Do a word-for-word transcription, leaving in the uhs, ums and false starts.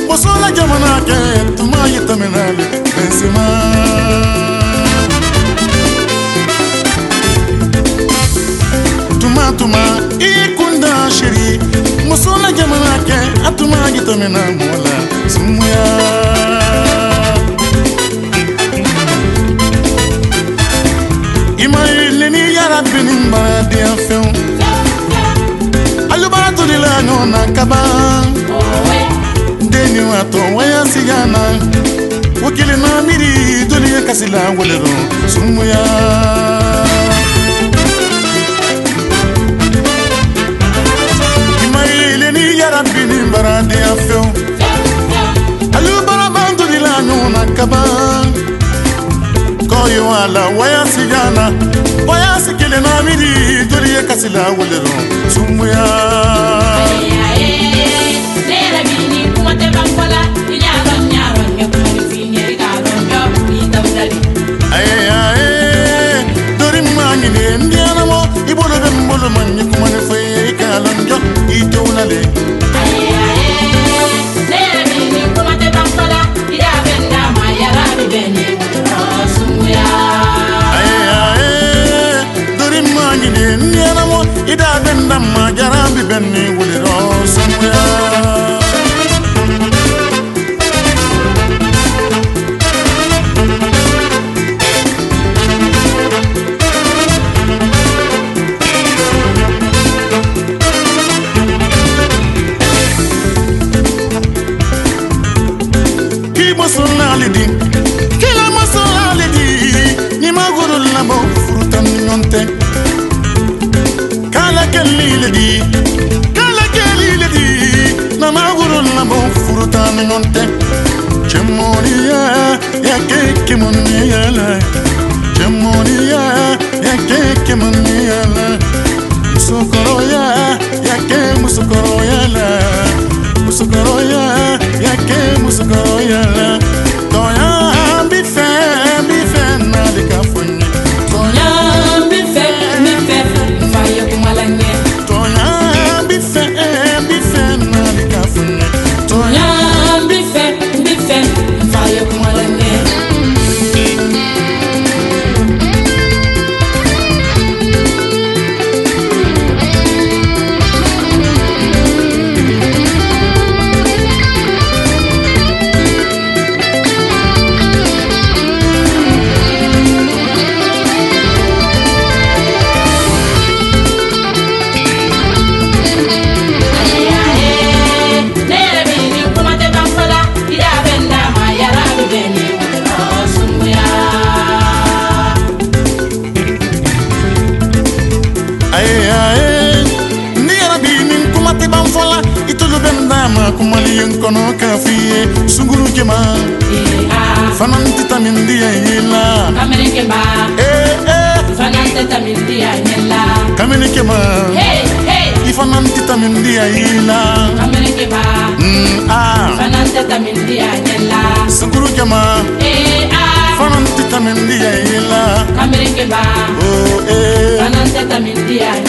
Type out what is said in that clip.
Bosola jamana ke tuma yitaminale benzema Tuma tuma ikunda shiri Bosola jamana ke atuma yitamina mola sumuya Imai leni yara benim baradi afeu Alubatu dila nyona kaban Deni wato waya sigana Wakili na miri dunia kasila walero sumuya Imai leni yara benim baradi afeu Alubatu dila nyona kaban Koyo ala waya sigana Waya sikile na miri dunia kasila walero sumuya Nera bini kumate bambola Inyaro nyaro nyekumari finyeri karo nyo Itamdali Aye aye Dori mangine ndiana mo Ibolo bembolo manye kumane finyeri karo nyo Itolale Aye aye Nera bini kumate bambola Ida benda maya rabi beni Sumuya Aye aye Dori mangine ndiana mo Ida benda maya rabi beni Sumuya Kimasolalidi, kila masolalidi, ni maguru labo fruta nyonte. Kala kelilidi, kala kelilidi, na maguru labo fruta nyonte. Chemonia ya keke monia la, chemonia ya keke monia la. Musokoroya ya ke musokoroya la, musokoroya ya ke musokoroya la. Toya bife bife na de kafunye. Toya bife bife fire kumalanye. Toya bife bife na de kafunye. Toya bife bife fire kumalanye. Kumaliyen kono kafiye sunguru kema fananti tamindi ayela kamene kema eh eh fananti tamindi ayela kamene kema hey hey ifananti tamindi ayela kamene kema mm ah fananti tamindi ayela sunguru kema eh ah fananti tamindi ayela kamene kema oh eh fananti tamindi ayela